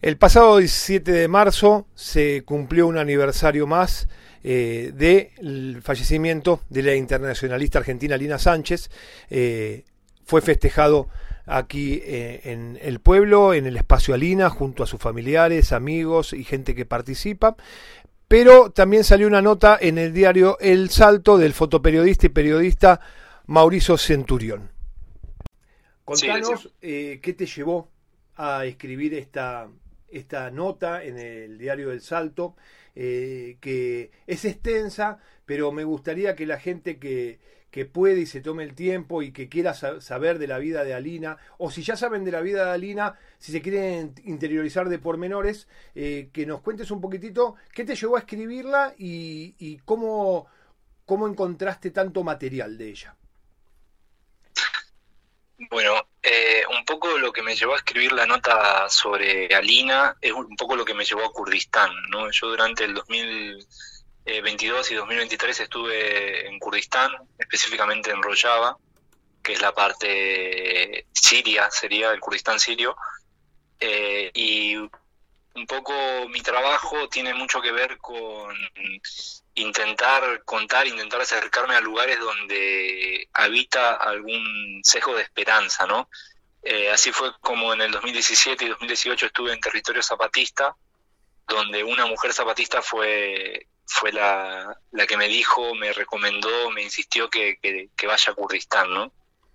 El pasado 17 de marzo se cumplió un aniversario más del fallecimiento de la internacionalista argentina Alina Sánchez. Fue festejado aquí en el pueblo, en el espacio Alina, junto a sus familiares, amigos y gente que participa. Pero también salió una nota en el diario El Salto del fotoperiodista y periodista Mauricio Centurión. Contanos qué te llevó a escribir esta nota en el diario El Salto, que es extensa, pero me gustaría que la gente que puede y se tome el tiempo y que quiera saber de la vida de Alina, o si ya saben de la vida de Alina, si se quieren interiorizar de pormenores, que nos cuentes un poquitito qué te llevó a escribirla y cómo encontraste tanto material de ella. Bueno, un poco lo que me llevó a escribir la nota sobre Alina es un poco lo que me llevó a Kurdistán, ¿no? Yo durante el 2022 y 2023 estuve en Kurdistán, específicamente en Rojava, que es la parte siria, sería el Kurdistán sirio, y un poco mi trabajo tiene mucho que ver con intentar contar, intentar acercarme a lugares donde habita algún sesgo de esperanza, ¿no? Así fue como en el 2017 y 2018 estuve en territorio zapatista, donde una mujer zapatista fue la que me dijo, me recomendó, me insistió que vaya a Kurdistán, ¿no?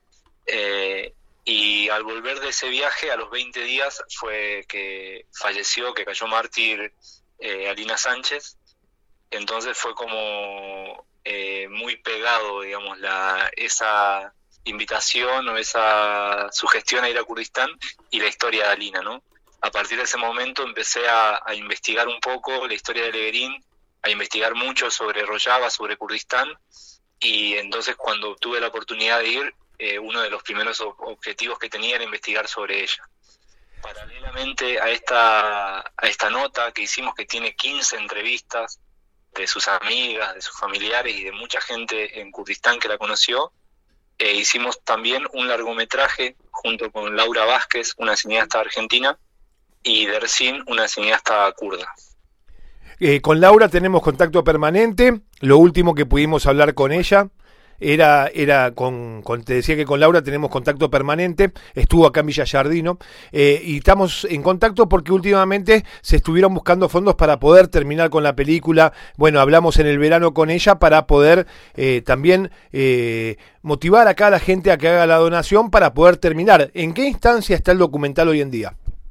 Y al volver de ese viaje, a los 20 días, fue que falleció, que cayó mártir Alina Sánchez. Entonces fue como muy pegado, digamos, esa invitación o esa sugestión a ir a Kurdistán y la historia de Alina, ¿no? A partir de ese momento empecé a investigar un poco la historia de Leverín, a investigar mucho sobre Rojava, sobre Kurdistán, y entonces cuando tuve la oportunidad de ir, uno de los primeros objetivos que tenía era investigar sobre ella. Paralelamente a esta nota que hicimos, que tiene 15 entrevistas de sus amigas, de sus familiares y de mucha gente en Kurdistán que la conoció, hicimos también un largometraje junto con Laura Vázquez, una cineasta argentina, y Dersin, una cineasta kurda. Con Laura tenemos contacto permanente. Lo último que pudimos hablar con ella era te decía que con Laura tenemos contacto permanente. Estuvo acá en Villa Giardino, y estamos en contacto porque últimamente se estuvieron buscando fondos para poder terminar con la película. Bueno, hablamos en el verano con ella para poder también motivar acá a la gente a que haga la donación para poder terminar. ¿En qué instancia está el documental hoy en día?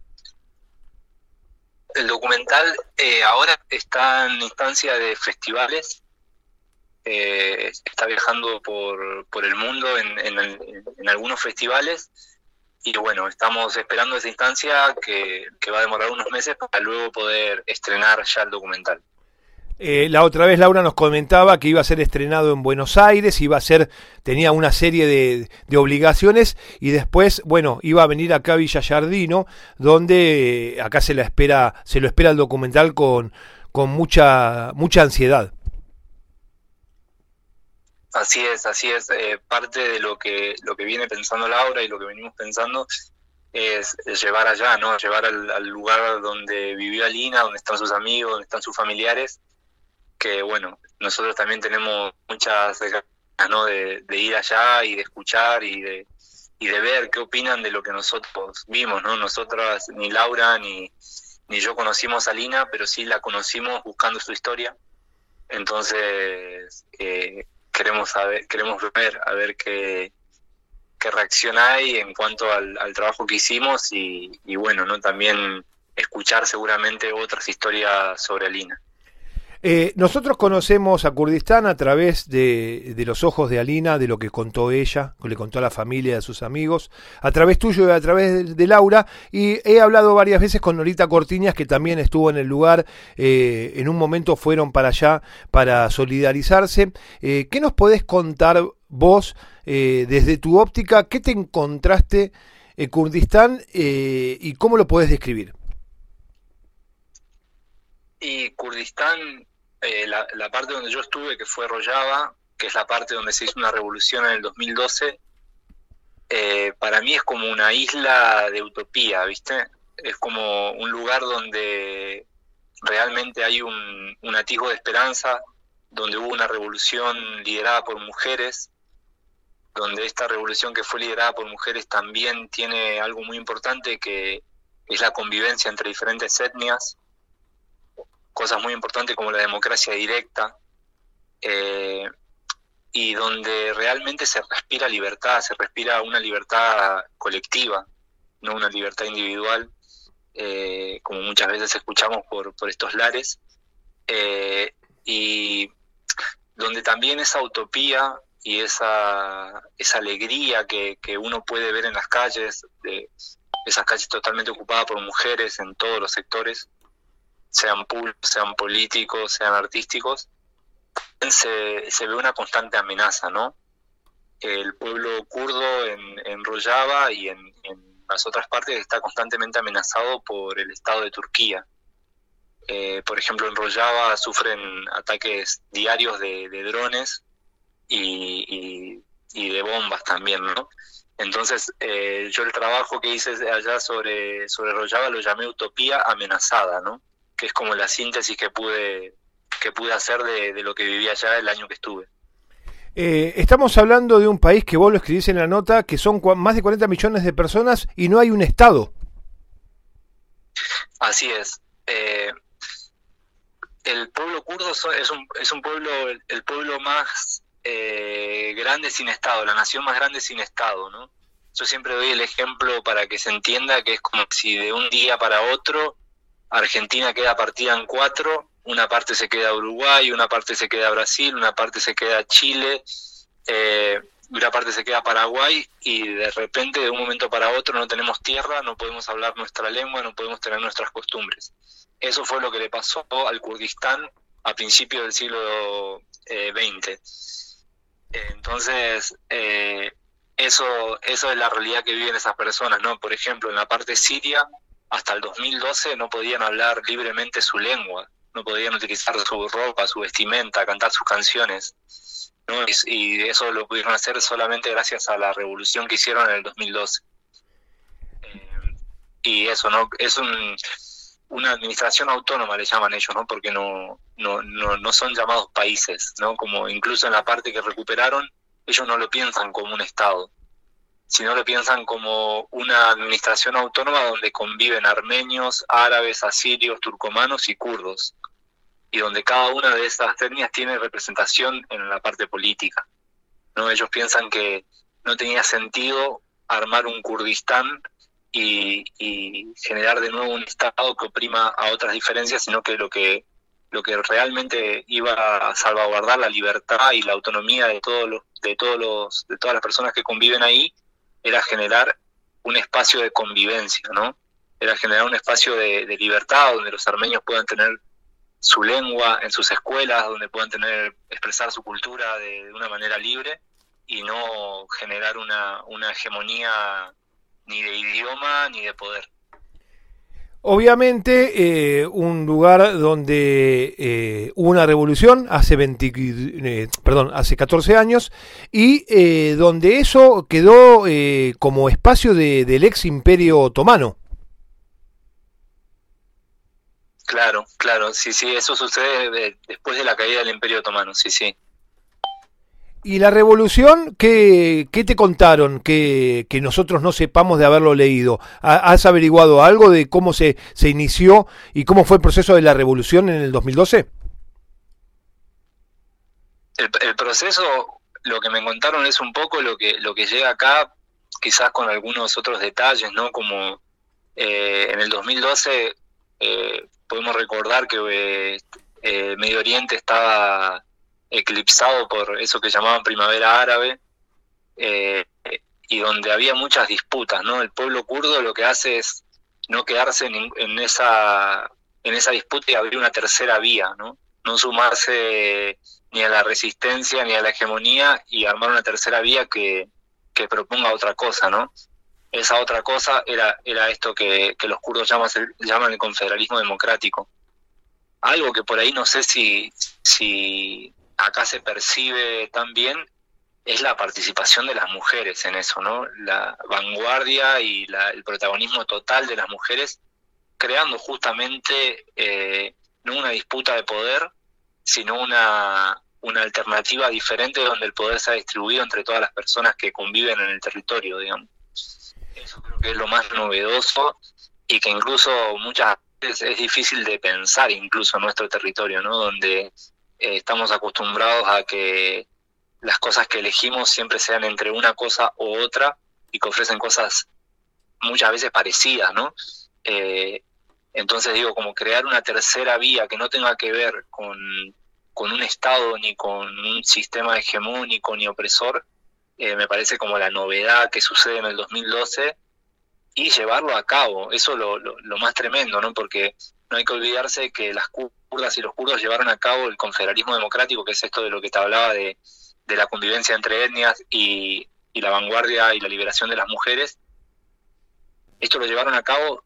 El documental ahora está en instancia de festivales. Está viajando por el mundo en algunos festivales, y bueno, estamos esperando esa instancia que va a demorar unos meses para luego poder estrenar ya el documental. La otra vez Laura nos comentaba que iba a ser estrenado en Buenos Aires, tenía una serie de obligaciones, y después, bueno, iba a venir acá a Villa Giardino, donde acá se lo espera el documental con mucha ansiedad. Así es. Parte de lo que viene pensando Laura y lo que venimos pensando es llevar allá, ¿no? Llevar al lugar donde vivió Alina, donde están sus amigos, donde están sus familiares, que bueno, nosotros también tenemos muchas ganas, ¿no? de ir allá y de escuchar y de ver qué opinan de lo que nosotros vimos, ¿no? Nosotras, ni Laura ni yo conocimos a Alina, pero sí la conocimos buscando su historia. Entonces queremos ver a ver qué reacción hay en cuanto al trabajo que hicimos, y bueno, ¿no? También escuchar seguramente otras historias sobre Alina. Nosotros conocemos a Kurdistán a través de los ojos de Alina, de lo que contó ella, que le contó a la familia, a sus amigos, a través tuyo y a través de Laura, y he hablado varias veces con Norita Cortiñas, que también estuvo en el lugar. En un momento fueron para allá para solidarizarse. ¿Qué nos podés contar vos desde tu óptica? ¿Qué te encontraste en Kurdistán y cómo lo podés describir? Y Kurdistán, la parte donde yo estuve, que fue Rojava, que es la parte donde se hizo una revolución en el 2012, para mí es como una isla de utopía, ¿viste? es como un lugar donde realmente hay un atisbo de esperanza, donde hubo una revolución liderada por mujeres, donde esta revolución que fue liderada por mujeres también tiene algo muy importante, que es la convivencia entre diferentes etnias, cosas muy importantes como la democracia directa, y donde realmente se respira libertad, se respira una libertad colectiva, no una libertad individual, como muchas veces escuchamos por estos lares, y donde también esa utopía y esa alegría que uno puede ver en las calles, de esas calles totalmente ocupadas por mujeres en todos los sectores, sean públicos, sean políticos, sean artísticos, se ve una constante amenaza, ¿no? El pueblo kurdo en Rojava y en las otras partes está constantemente amenazado por el Estado de Turquía. Por ejemplo, en Rojava sufren ataques diarios de drones y de bombas también, ¿no? Entonces, yo el trabajo que hice allá sobre Rojava lo llamé Utopía Amenazada, ¿no? Que es como la síntesis que pude hacer de lo que viví allá el año que estuve. Estamos hablando de un país que vos lo escribís en la nota, que son más de 40 millones de personas y no hay un Estado. Así es. El pueblo kurdo es un pueblo, el pueblo más grande sin Estado, la nación más grande sin Estado, ¿no? Yo siempre doy el ejemplo para que se entienda que es como si de un día para otro Argentina queda partida en 4, una parte se queda Uruguay, una parte se queda Brasil, una parte se queda Chile, una parte se queda Paraguay, y de repente de un momento para otro no tenemos tierra, no podemos hablar nuestra lengua, no podemos tener nuestras costumbres. Eso fue lo que le pasó al Kurdistán a principios del siglo XX. Entonces, eso es la realidad que viven esas personas, ¿no? Por ejemplo, en la parte siria, hasta el 2012 no podían hablar libremente su lengua, no podían utilizar su ropa, su vestimenta, cantar sus canciones, ¿no? Y eso lo pudieron hacer solamente gracias a la revolución que hicieron en el 2012. Y eso, ¿no? Es una administración autónoma, le llaman ellos, ¿no? Porque no son llamados países, ¿no? Como incluso en la parte que recuperaron, ellos no lo piensan como un Estado, sino lo piensan como una administración autónoma donde conviven armenios, árabes, asirios, turcomanos y kurdos, y donde cada una de estas etnias tiene representación en la parte política, ¿no? Ellos piensan que no tenía sentido armar un Kurdistán y generar de nuevo un Estado que oprima a otras diferencias, sino que lo que realmente iba a salvaguardar la libertad y la autonomía de todas las personas que conviven ahí era generar un espacio de convivencia, ¿no? Era generar un espacio de libertad donde los armenios puedan tener su lengua en sus escuelas, donde puedan expresar su cultura de una manera libre, y no generar una hegemonía ni de idioma ni de poder. Obviamente, un lugar donde hubo una revolución hace 14 años y donde eso quedó como espacio del ex imperio otomano. Claro, sí, eso sucede después de la caída del Imperio Otomano, sí. ¿Y la revolución qué te contaron que nosotros no sepamos de haberlo leído? ¿Has averiguado algo de cómo se inició y cómo fue el proceso de la revolución en el 2012? El proceso, lo que me contaron es un poco lo que llega acá, quizás con algunos otros detalles, ¿no? Como en el 2012 podemos recordar que Medio Oriente estaba eclipsado por eso que llamaban primavera árabe, y donde había muchas disputas, ¿no? El pueblo kurdo lo que hace es no quedarse en esa disputa y abrir una tercera vía, ¿no? No sumarse ni a la resistencia ni a la hegemonía y armar una tercera vía que proponga otra cosa, ¿no? Esa otra cosa era esto que los kurdos llaman el confederalismo democrático. Algo que por ahí no sé si acá se percibe también es la participación de las mujeres en eso, ¿no? La vanguardia y el protagonismo total de las mujeres creando justamente no una disputa de poder, sino una alternativa diferente donde el poder se ha distribuido entre todas las personas que conviven en el territorio, digamos. Eso creo que es lo más novedoso y que incluso muchas veces es difícil de pensar incluso en nuestro territorio, ¿no? Donde estamos acostumbrados a que las cosas que elegimos siempre sean entre una cosa u otra y que ofrecen cosas muchas veces parecidas, ¿no? Entonces digo, como crear una tercera vía que no tenga que ver con un Estado ni con un sistema hegemónico ni opresor, me parece como la novedad que sucede en el 2012 y llevarlo a cabo, eso es lo más tremendo, ¿no? Porque no hay que olvidarse que las kurdas y los kurdos llevaron a cabo el confederalismo democrático, que es esto de lo que te hablaba de la convivencia entre etnias y la vanguardia y la liberación de las mujeres. Esto lo llevaron a cabo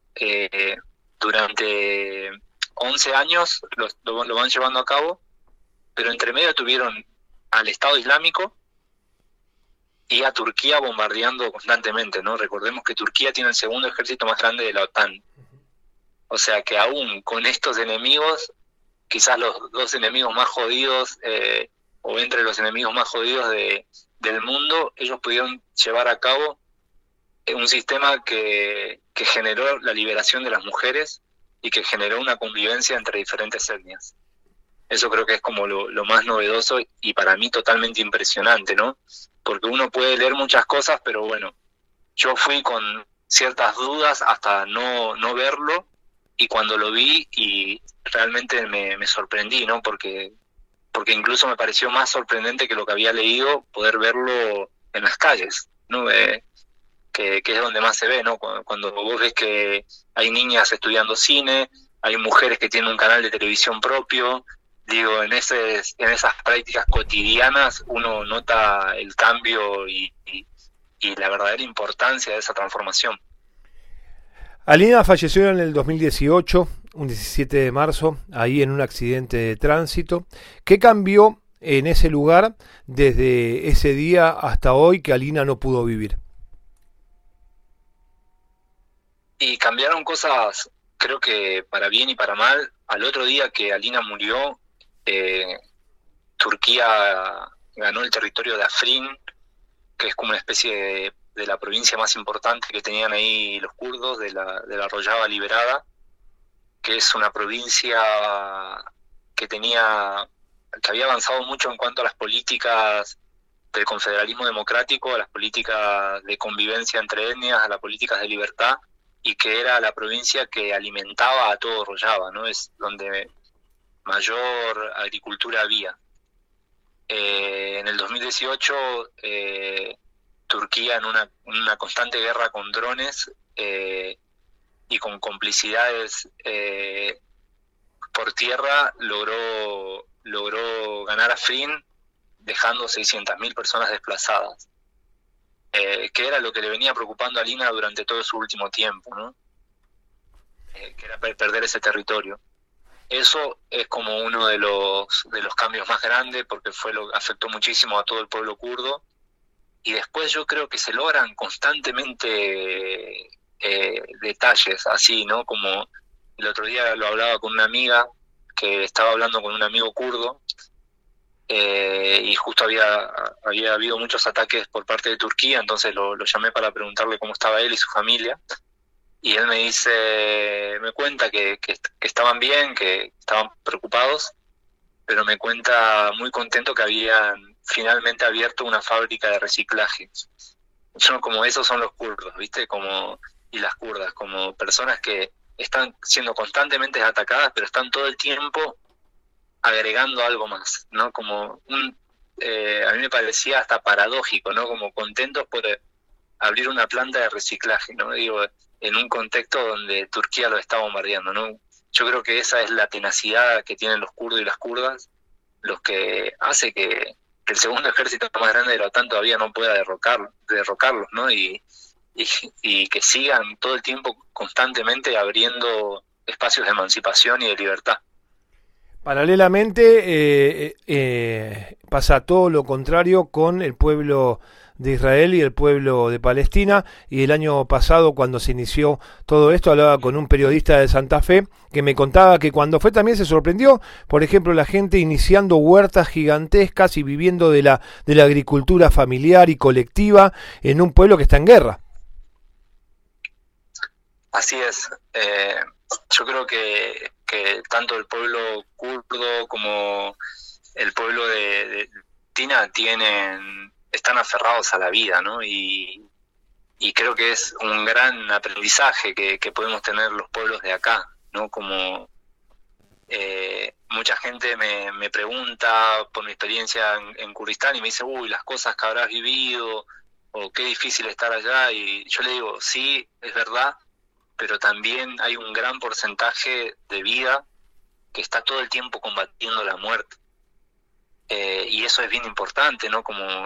durante 11 años, lo van llevando a cabo, pero entre medio tuvieron al Estado Islámico y a Turquía bombardeando constantemente, ¿no? Recordemos que Turquía tiene el segundo ejército más grande de la OTAN. O sea que aún con estos enemigos, quizás los dos enemigos más jodidos, o entre los enemigos más jodidos del mundo, ellos pudieron llevar a cabo un sistema que generó la liberación de las mujeres y que generó una convivencia entre diferentes etnias. Eso creo que es como lo más novedoso y para mí totalmente impresionante, ¿no? Porque uno puede leer muchas cosas, pero bueno, yo fui con ciertas dudas hasta no verlo, y cuando lo vi y realmente me sorprendí, ¿no? Porque incluso me pareció más sorprendente que lo que había leído poder verlo en las calles, ¿no? Que es donde más se ve, ¿no? Cuando vos ves que hay niñas estudiando cine, hay mujeres que tienen un canal de televisión propio, digo, en esas prácticas cotidianas uno nota el cambio y la verdadera importancia de esa transformación. Alina falleció en el 2018, un 17 de marzo, ahí en un accidente de tránsito. ¿Qué cambió en ese lugar desde ese día hasta hoy que Alina no pudo vivir? Y cambiaron cosas, creo que para bien y para mal. Al otro día que Alina murió, Turquía ganó el territorio de Afrin, que es como una especie de la provincia más importante que tenían ahí los kurdos, de la Rojava liberada, que es una provincia que había avanzado mucho en cuanto a las políticas del confederalismo democrático, a las políticas de convivencia entre etnias, a las políticas de libertad, y que era la provincia que alimentaba a todo Rojava, ¿no? Es donde mayor agricultura había. En el 2018, Turquía, en una constante guerra con drones y con complicidades por tierra, logró ganar Afrin, dejando 600.000 personas desplazadas, que era lo que le venía preocupando a Alina durante todo su último tiempo, ¿no? Que era perder ese territorio. Eso es como uno de los cambios más grandes, porque afectó muchísimo a todo el pueblo kurdo. Y después yo creo que se logran constantemente detalles así, ¿no? Como el otro día lo hablaba con una amiga que estaba hablando con un amigo kurdo, y justo había habido muchos ataques por parte de Turquía, entonces lo llamé para preguntarle cómo estaba él y su familia. Y él me cuenta que estaban bien, que estaban preocupados, pero me cuenta muy contento que habían finalmente abierto una fábrica de reciclaje. Como esos son los kurdos, ¿viste? Y las kurdas, como personas que están siendo constantemente atacadas, pero están todo el tiempo agregando algo más, ¿no? Como a mí me parecía hasta paradójico, ¿no? Como contentos por abrir una planta de reciclaje, ¿no? Digo, en un contexto donde Turquía lo está bombardeando, ¿no? Yo creo que esa es la tenacidad que tienen los kurdos y las kurdas, los que hace que el segundo ejército más grande de la OTAN todavía no pueda derrocarlos, ¿no? Y que sigan todo el tiempo constantemente abriendo espacios de emancipación y de libertad. Paralelamente pasa todo lo contrario con el pueblo de Israel y el pueblo de Palestina, y el año pasado cuando se inició todo esto hablaba con un periodista de Santa Fe que me contaba que cuando fue también se sorprendió, por ejemplo, la gente iniciando huertas gigantescas y viviendo de la agricultura familiar y colectiva en un pueblo que está en guerra. Así es. Yo creo que tanto el pueblo kurdo como el pueblo de Palestina están aferrados a la vida, ¿no? Y creo que es un gran aprendizaje que podemos tener los pueblos de acá, ¿no? Como mucha gente me pregunta por mi experiencia en Kurdistán y me dice, las cosas que habrás vivido, o qué difícil estar allá, y yo le digo, sí, es verdad, pero también hay un gran porcentaje de vida que está todo el tiempo combatiendo la muerte. Y eso es bien importante, ¿no? Como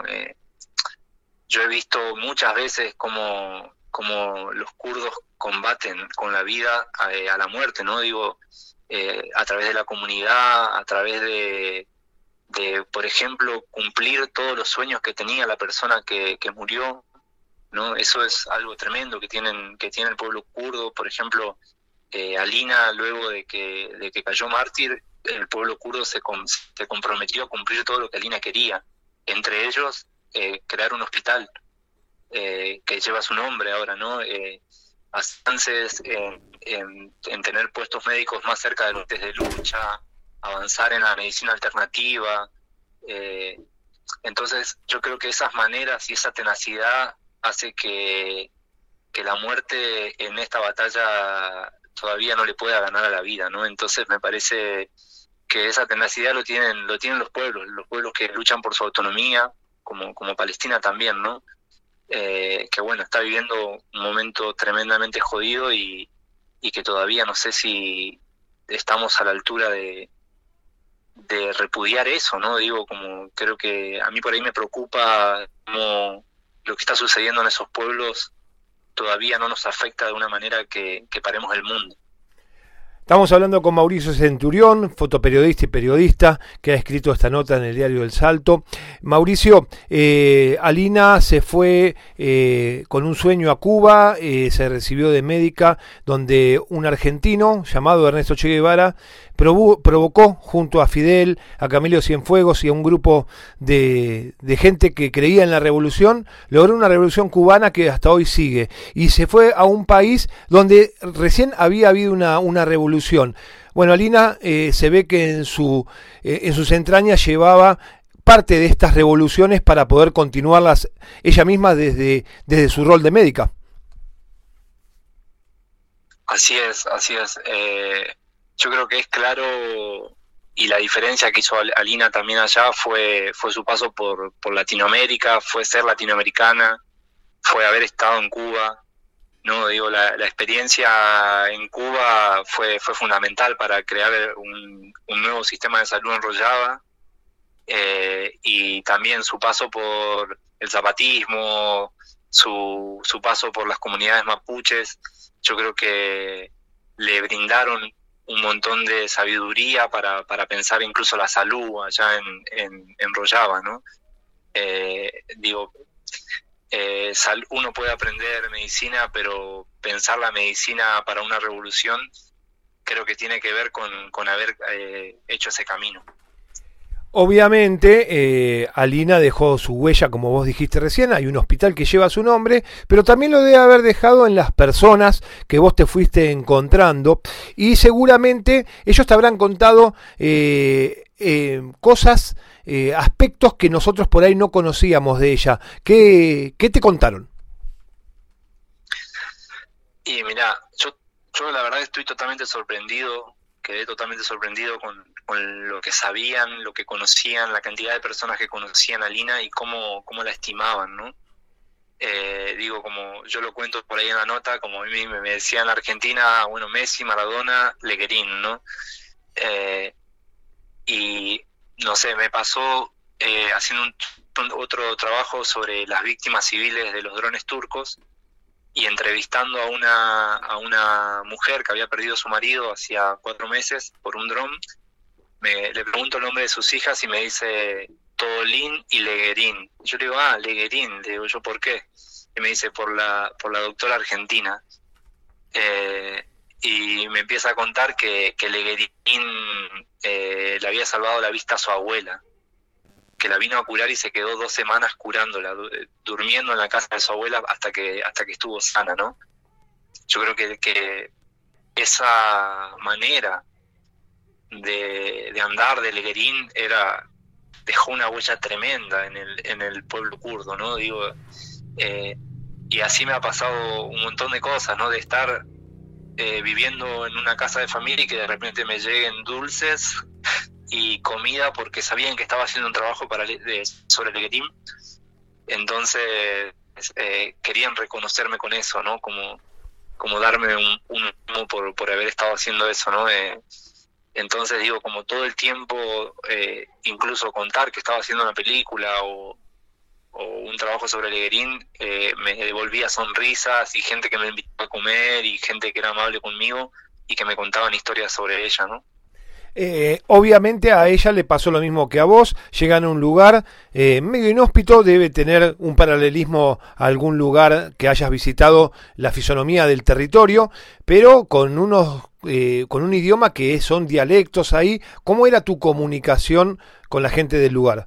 yo he visto muchas veces como los kurdos combaten con la vida a la muerte, ¿no? Digo, a través de la comunidad, a través de, por ejemplo, cumplir todos los sueños que tenía la persona que murió, ¿no? Eso es algo tremendo que tiene el pueblo kurdo. Por ejemplo, Alina, luego de que cayó mártir, el pueblo kurdo se comprometió a cumplir todo lo que Alina quería, entre ellos crear un hospital que lleva su nombre ahora, ¿no? Avances en tener puestos médicos más cerca de los lugares de lucha, avanzar en la medicina alternativa. Entonces yo creo que esas maneras y esa tenacidad hace que la muerte en esta batalla todavía no le pueda ganar a la vida, ¿no? Entonces me parece que esa tenacidad lo tienen los pueblos que luchan por su autonomía, como Palestina también, ¿no? Que bueno, está viviendo un momento tremendamente jodido y que todavía no sé si estamos a la altura de repudiar eso, ¿no? Digo, como creo que a mí por ahí me preocupa como lo que está sucediendo en esos pueblos todavía no nos afecta de una manera que paremos el mundo. Estamos hablando con Mauricio Centurión, fotoperiodista y periodista, que ha escrito esta nota en el diario El Salto. Mauricio, Alina se fue con un sueño a Cuba, se recibió de médica, donde un argentino llamado Ernesto Che Guevara provocó junto a Fidel, a Camilo Cienfuegos y a un grupo de gente que creía en la revolución, logró una revolución cubana que hasta hoy sigue, y se fue a un país donde recién había habido una revolución. Bueno, Alina se ve que en sus entrañas llevaba parte de estas revoluciones para poder continuarlas ella misma desde su rol de médica. Así es. Yo creo que es claro, y la diferencia que hizo Alina también allá fue su paso por Latinoamérica, fue ser latinoamericana, fue haber estado en Cuba, ¿no? Digo, la experiencia en Cuba fue fundamental para crear un nuevo sistema de salud en Rojava, y también su paso por el zapatismo, su paso por las comunidades mapuches, yo creo que le brindaron un montón de sabiduría para pensar incluso la salud allá en Rojava, ¿no? Uno puede aprender medicina, pero pensar la medicina para una revolución creo que tiene que ver con haber hecho ese camino. Obviamente, Alina dejó su huella, como vos dijiste recién, hay un hospital que lleva su nombre, pero también lo debe haber dejado en las personas que vos te fuiste encontrando, y seguramente ellos te habrán contado cosas, aspectos que nosotros por ahí no conocíamos de ella. ¿Qué te contaron? Y mirá, yo la verdad estoy totalmente sorprendido, quedé totalmente sorprendido con lo que sabían, lo que conocían, la cantidad de personas que conocían a Alina y cómo la estimaban, ¿no? Digo, como yo lo cuento por ahí en la nota, como a mí me decían en la Argentina, bueno, Messi, Maradona, Leguerín, ¿no? Y no sé, me pasó haciendo otro trabajo sobre las víctimas civiles de los drones turcos y entrevistando a una mujer que había perdido a su marido hacía 4 meses por un dron. Le pregunto el nombre de sus hijas y me dice Tolín y Leguerín. Yo le digo, Leguerín, le digo yo, ¿por qué? Y me dice, por la doctora argentina. Y me empieza a contar que Leguerín le había salvado la vista a su abuela, que la vino a curar y se quedó 2 semanas curándola, durmiendo en la casa de su abuela hasta que estuvo sana, ¿no? Yo creo que esa manera de andar de Leguerín dejó una huella tremenda en el pueblo kurdo, ¿no? Digo, y así me ha pasado un montón de cosas, ¿no? De estar viviendo en una casa de familia y que de repente me lleguen dulces y comida porque sabían que estaba haciendo un trabajo sobre Leguerín. Entonces querían reconocerme con eso, ¿no? Como darme un mimo por haber estado haciendo eso, ¿no? Entonces digo, como todo el tiempo, incluso contar que estaba haciendo una película o un trabajo sobre Leguerín, me devolvía sonrisas y gente que me invitó a comer y gente que era amable conmigo y que me contaban historias sobre ella, ¿no? Obviamente a ella le pasó lo mismo que a vos, llegan a un lugar medio inhóspito, debe tener un paralelismo a algún lugar que hayas visitado, la fisonomía del territorio, pero con con un idioma que son dialectos ahí. ¿Cómo era tu comunicación con la gente del lugar?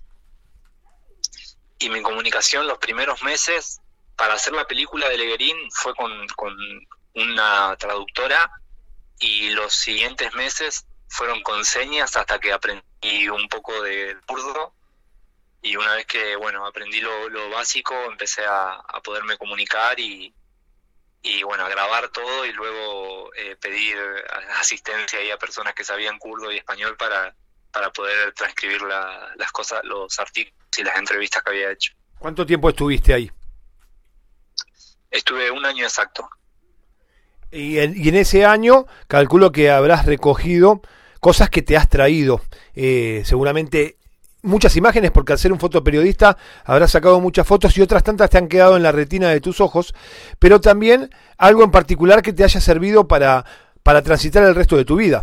Y mi comunicación los primeros meses para hacer la película de Leguerín fue con una traductora, y los siguientes meses fueron con señas hasta que aprendí un poco de kurdo, y una vez que aprendí lo básico, empecé a poderme comunicar y a grabar todo, y luego pedir asistencia ahí a personas que sabían kurdo y español para poder transcribir las cosas, los artículos y las entrevistas que había hecho. ¿Cuánto tiempo estuviste ahí? Estuve 1 año exacto. Y en ese año calculo que habrás recogido cosas que te has traído, seguramente muchas imágenes, porque al ser un fotoperiodista habrás sacado muchas fotos y otras tantas te han quedado en la retina de tus ojos, pero también algo en particular que te haya servido para transitar el resto de tu vida.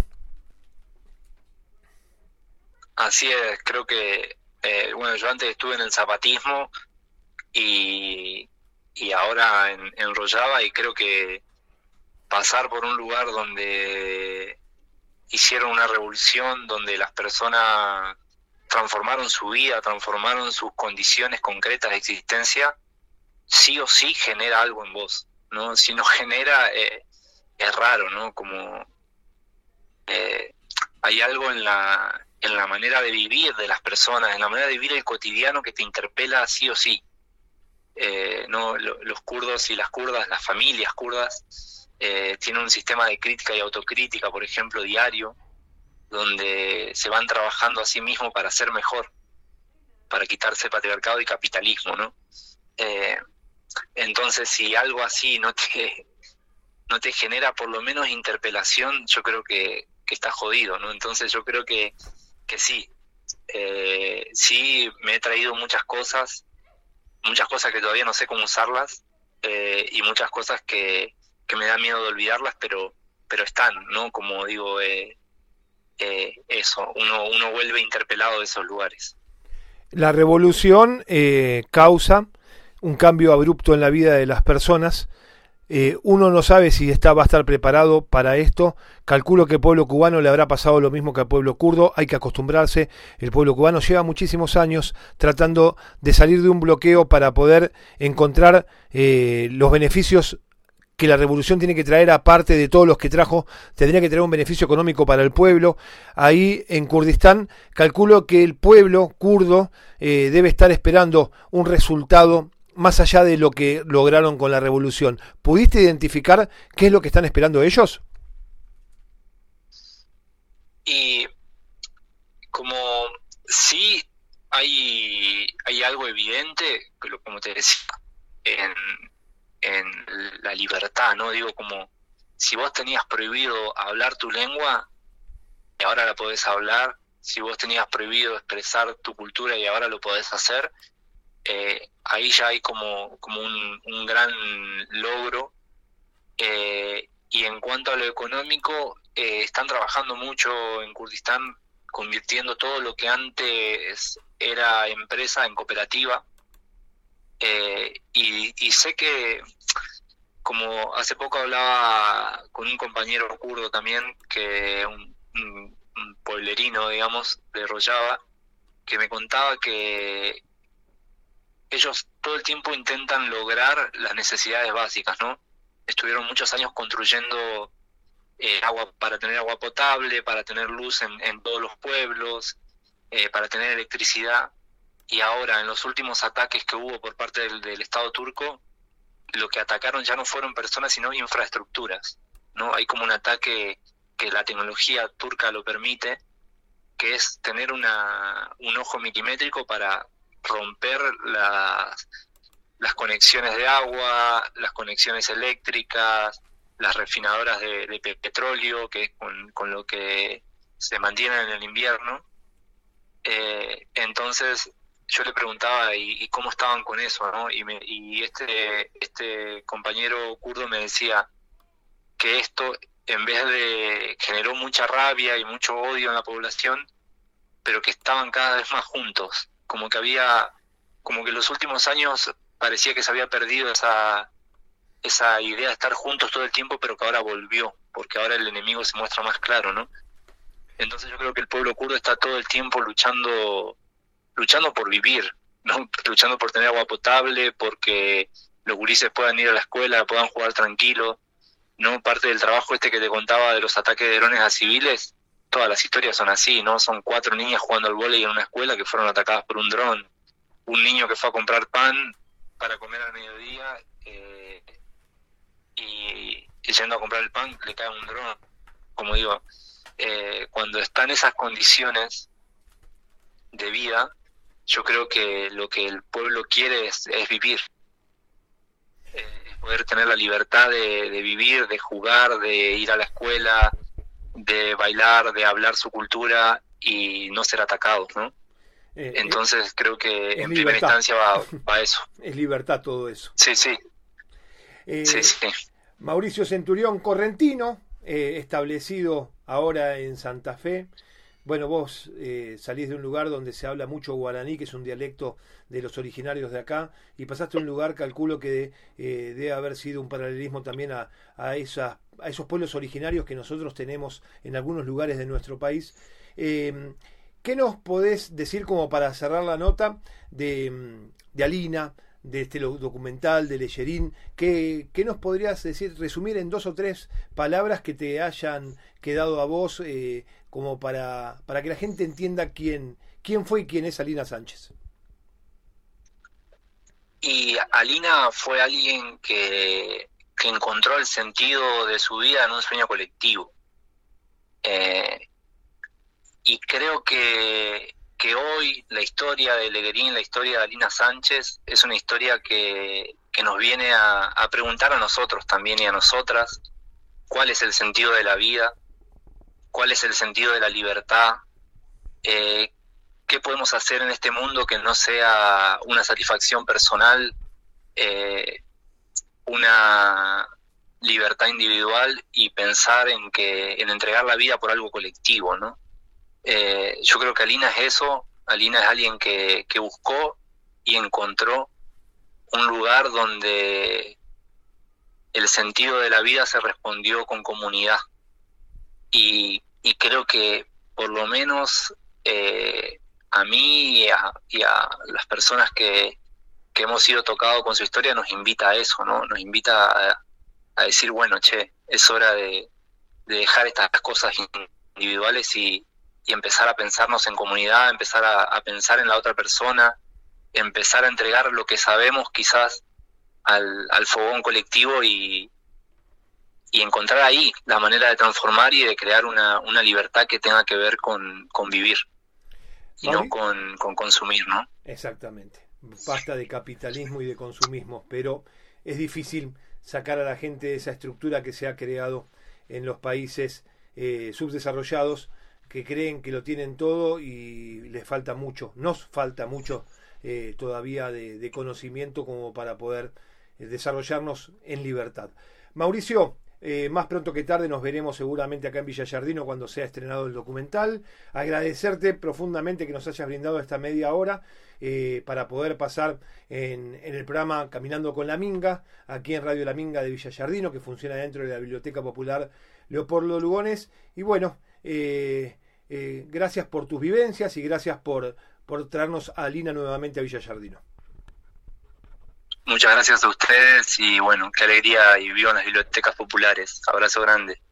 Así es, creo que yo antes estuve en el zapatismo y ahora en Rojava, y creo que pasar por un lugar donde hicieron una revolución, donde las personas transformaron su vida, transformaron sus condiciones concretas de existencia, sí o sí genera algo en vos, ¿no? Si no genera, es raro, ¿no? Como hay algo en la manera de vivir de las personas, en la manera de vivir el cotidiano que te interpela sí o sí. No, los kurdos y las kurdas, las familias kurdas, tienen un sistema de crítica y autocrítica, por ejemplo, diario, donde se van trabajando a sí mismos para ser mejor, para quitarse patriarcado y capitalismo, ¿no? Entonces, si algo así no te genera por lo menos interpelación, yo creo que estás jodido, ¿no? Entonces yo creo que sí, sí me he traído muchas cosas que todavía no sé cómo usarlas, y muchas cosas que me da miedo de olvidarlas, pero están, ¿no? Como digo, eso, uno vuelve interpelado de esos lugares. La revolución causa un cambio abrupto en la vida de las personas. Uno no sabe si va a estar preparado para esto. Calculo que al pueblo cubano le habrá pasado lo mismo que al pueblo kurdo. Hay que acostumbrarse. El pueblo cubano lleva muchísimos años tratando de salir de un bloqueo para poder encontrar los beneficios que la revolución tiene que traer. Aparte de todos los que trajo, tendría que traer un beneficio económico para el pueblo. Ahí en Kurdistán calculo que el pueblo kurdo debe estar esperando un resultado más allá de lo que lograron con la revolución. ¿Pudiste identificar qué es lo que están esperando ellos? Y como sí hay algo evidente, como te decía, en la libertad, ¿no? Digo, como si vos tenías prohibido hablar tu lengua y ahora la podés hablar, si vos tenías prohibido expresar tu cultura y ahora lo podés hacer, ahí ya hay como un gran logro. Y en cuanto a lo económico, están trabajando mucho en Kurdistán convirtiendo todo lo que antes era empresa en cooperativa. Y sé que, como hace poco hablaba con un compañero kurdo también, que un pueblerino, digamos, de Rojava, que me contaba que ellos todo el tiempo intentan lograr las necesidades básicas, ¿no? Estuvieron muchos años construyendo agua, para tener agua potable, para tener luz en todos los pueblos, para tener electricidad, y ahora en los últimos ataques que hubo por parte del Estado turco, lo que atacaron ya no fueron personas sino infraestructuras, ¿no? Hay como un ataque que la tecnología turca lo permite, que es tener un ojo milimétrico para romper las conexiones de agua, las conexiones eléctricas, las refinadoras de petróleo, que es con lo que se mantienen en el invierno. Entonces yo le preguntaba y cómo estaban con eso, ¿no? Y este compañero kurdo me decía que esto, en vez de, generó mucha rabia y mucho odio en la población, pero que estaban cada vez más juntos, como que en los últimos años parecía que se había perdido esa idea de estar juntos todo el tiempo, pero que ahora volvió, porque ahora el enemigo se muestra más claro, ¿no? Entonces yo creo que el pueblo kurdo está todo el tiempo luchando por vivir, ¿no? Luchando por tener agua potable, porque los gurises puedan ir a la escuela, puedan jugar tranquilos, ¿no? Parte del trabajo que te contaba de los ataques de drones a civiles, todas las historias son así, ¿no? Son 4 niñas jugando al vóley en una escuela que fueron atacadas por un dron, un niño que fue a comprar pan para comer al mediodía, y yendo a comprar el pan le cae un dron. Como digo, cuando están esas condiciones de vida, yo creo que lo que el pueblo quiere es vivir, es poder tener la libertad de vivir, de jugar, de ir a la escuela, de bailar, de hablar su cultura y no ser atacados, ¿no? Entonces creo que en primera instancia va a eso. Es libertad todo eso. Sí. Sí. Mauricio Centurión, correntino, establecido ahora en Santa Fe. Bueno, vos salís de un lugar donde se habla mucho guaraní, que es un dialecto de los originarios de acá, y pasaste a un lugar, calculo que debe haber sido un paralelismo también a esos pueblos originarios que nosotros tenemos en algunos lugares de nuestro país. ¿Qué nos podés decir como para cerrar la nota de Alina, de este documental de Leyerín? ¿Qué nos podrías decir, resumir en 2 o 3 palabras que te hayan quedado a vos, como para que la gente entienda quién fue y quién es Alina Sánchez? Y Alina fue alguien que encontró el sentido de su vida en un sueño colectivo. Y creo que hoy la historia de Leyerín, la historia de Alina Sánchez, es una historia que nos viene a preguntar a nosotros también y a nosotras cuál es el sentido de la vida, cuál es el sentido de la libertad, qué podemos hacer en este mundo que no sea una satisfacción personal, una libertad individual, y pensar en entregar la vida por algo colectivo, ¿no? Yo creo que Alina es eso. Alina es alguien que buscó y encontró un lugar donde el sentido de la vida se respondió con comunidad, y creo que por lo menos a mí y a las personas que hemos sido tocados con su historia nos invita a eso, ¿no? Nos invita a decir, bueno, es hora de dejar estas cosas individuales y empezar a pensarnos en comunidad, empezar a pensar en la otra persona, empezar a entregar lo que sabemos quizás al fogón colectivo y encontrar ahí la manera de transformar y de crear una libertad que tenga que ver con vivir y no con consumir, ¿no? Exactamente. Basta de capitalismo y de consumismo, pero es difícil sacar a la gente de esa estructura que se ha creado en los países subdesarrollados, que creen que lo tienen todo y les falta mucho, nos falta mucho todavía de conocimiento como para poder desarrollarnos en libertad. Mauricio, más pronto que tarde nos veremos seguramente acá en Villa Giardino cuando sea estrenado el documental. Agradecerte profundamente que nos hayas brindado esta media hora para poder pasar en el programa Caminando con la Minga, aquí en Radio La Minga de Villa Giardino, que funciona dentro de la Biblioteca Popular Leopoldo Lugones. Y bueno, gracias por tus vivencias y gracias por traernos a Lina nuevamente a Villa Giardino. Muchas gracias a ustedes y bueno, qué alegría y vivan las bibliotecas populares. Abrazo grande.